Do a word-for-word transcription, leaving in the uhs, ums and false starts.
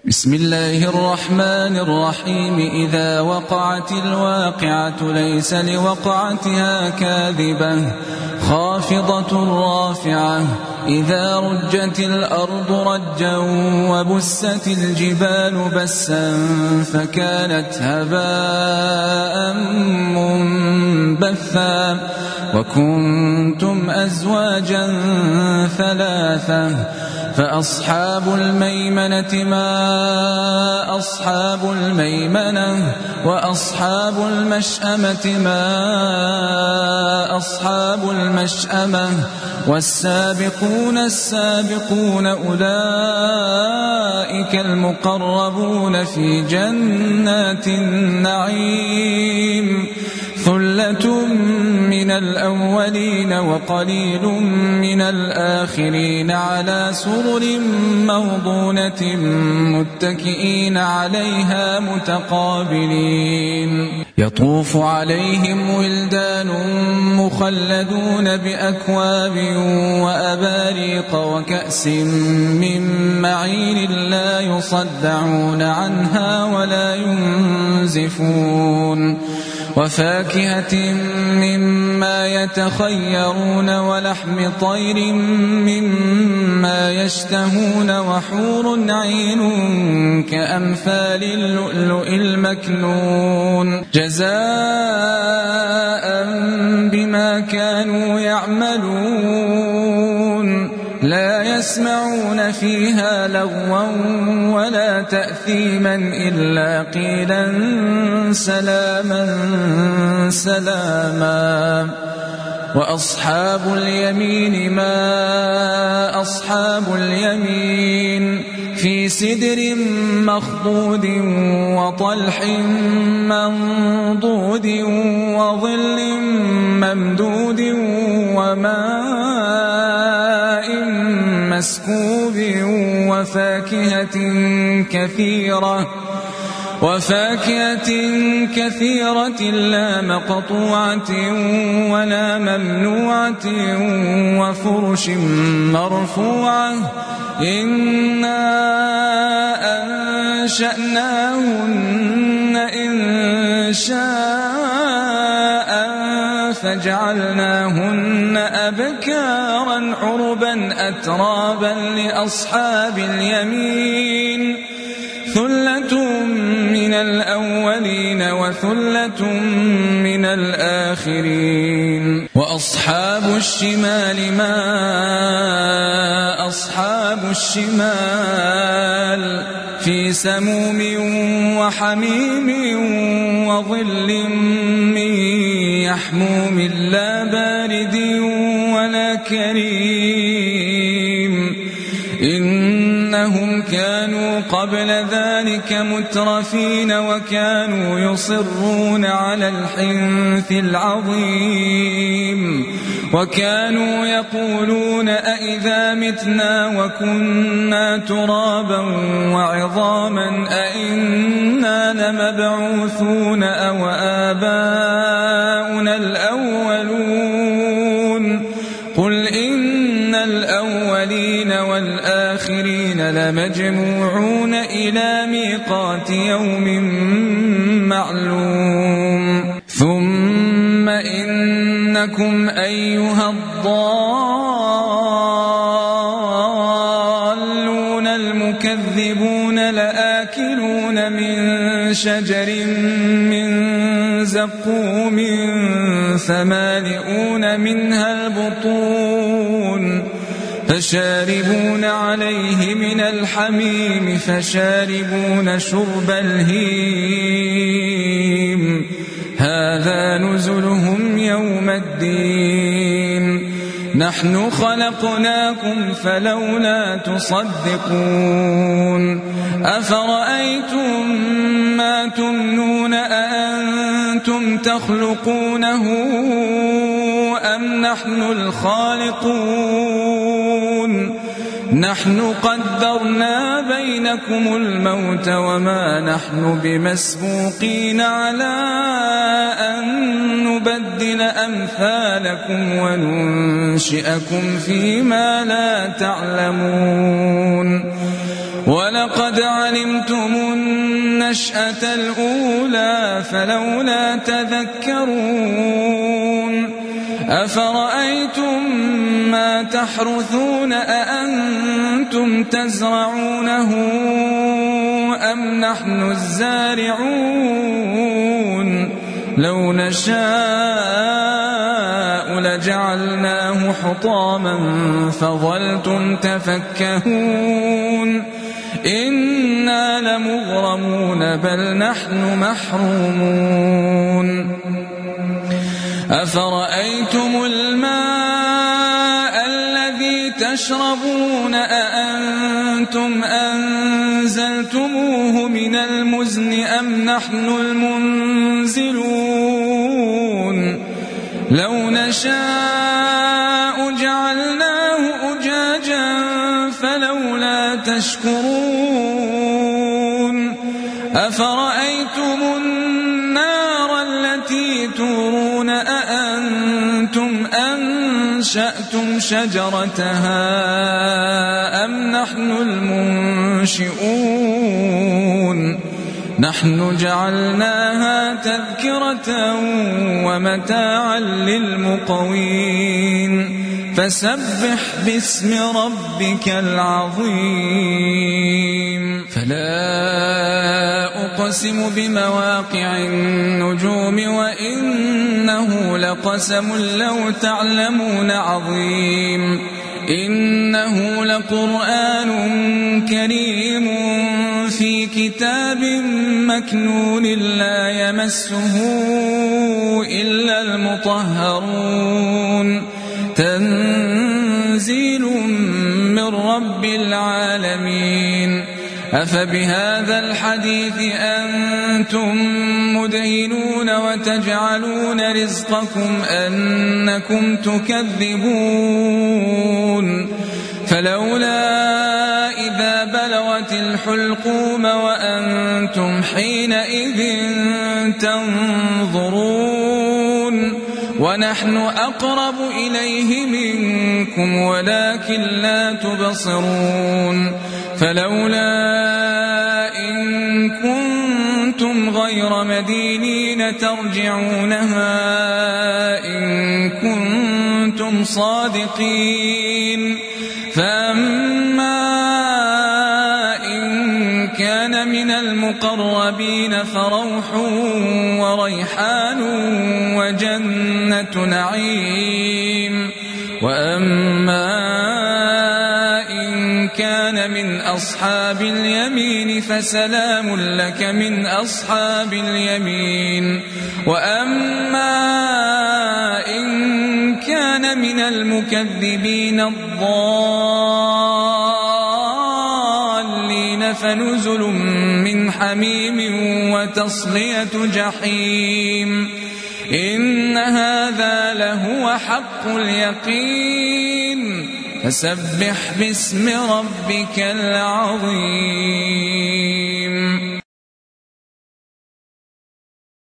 بسم الله الرحمن الرحيم. إذا وقعت الواقعة ليس لوقعتها كاذبة خافضة رافعة. إذا رجت الأرض رجا وبست الجبال بسا فكانت هباء منبثا وكنتم أزواجا ثلاثة فأصحاب الميمنة ما أصحاب الميمنة وأصحاب المشأمة ما أصحاب المشأمة والسابقون السابقون أولئك المقربون في جنات النعيم. ثلة من الأولين وقليل من الآخرين على سرر موضونة متكئين عليها متقابلين. يطوف عليهم ولدان مخلدون بأكواب وأباريق وكأس من معين لا يصدعون عنها ولا ينزفون وفاكهة مما يتخيرون ولحم طير مما يشتهون وحور عين كأمثال اللؤلؤ المكنون جزاء بما كانوا يعملون. لا يسمعون فيها لغوا ولا تأثيما إلا قيلا سلاما سلاما. وأصحاب اليمين ما أصحاب اليمين في سدر مخضود وطلح منضود وظل ممدود وماء مسكوب وفاكهة كثيرة وفاكهة كثيرة لا مقطوعة ولا ممنوعة وفرش مرفوعة. إنا أنشأناهن إن شاء فجعلناهن أبكارا عربا أترابا لأصحاب اليمين. ثلة من الأولين وثلة من الآخرين. وأصحاب الشمال ما أصحاب الشمال في سموم وحميم وظل من يحموم لا بارد ولا كريم. إنهم كانوا قبل ذلك مترفين وكانوا يصرون على الحنث العظيم وكانوا يقولون أئذا متنا وكنا ترابا وعظاما أئنا لمبعوثون أو آباؤنا الأولون. قل إن الأولين والآخرين لمجموعون إلى ميقات يوم معلوم. ثم إنكم أيها الضالون المكذبون لآكلون من شجر من زقوم فمالئون منها البطون فشاربون عليه من الحميم فشاربون شرب الهيم. هذا نزلهم يوم الدين. نحن خلقناكم فلولا تصدقون. أفرأيتم ما تمنون أأنتم تخلقونه أم نحن الخالقون؟ نحن قدرنا بينكم الموت وما نحن بمسبوقين على أن نبدل أمثالكم وننشئكم فيما لا تعلمون. ولقد علمتم النشأة الأولى فلولا تذكرون أفرأيتم ما تحرثون أأنتم تزرعونه أم نحن الزارعون لو نشاء لجعلناه حطاما فظلتم تفكهون إنا لمغرمون بل نحن محرومون أفرأيتم الماء الذي تشربون أأنتم أنزلتموه من المزن أم نحن المنزلون لو نشاء جعلناه أجاجا فلولا تشكرون أفرأيتم النار التي تورون أأنتم أنشأتم شجرتها أم نحن المنشئون نحن جعلناها تذكرة ومتاعا للمقوين فسبح باسم ربك العظيم فلا أقسم بمواقع النجوم وإنه لقسم لو تعلمون عظيم إنه لقرآن كريم في كتاب مكنون لا يمسه إلا المطهرون تنزيل من رب العالمين أفبهذا الحديث أنتم مدهنون وتجعلون رزقكم أنكم تكذبون فلولا إذا بلغت الحلقوم وأنتم حينئذ تنظرون ونحن أقرب إليه منكم ولكن لا تبصرون فلولا إن كنتم غير مدينين ترجعونها إن كنتم صادقين فأما إن كان من المقربين فروح وريحان وجنة نعيم وأما إن كان من أصحاب اليمين فسلام لك من أصحاب اليمين وأما إن كان من المكذبين الضالين فنزل من حميم وتصلية جحيم إن هذا لهو حق اليقين فسبح باسم ربك العظيم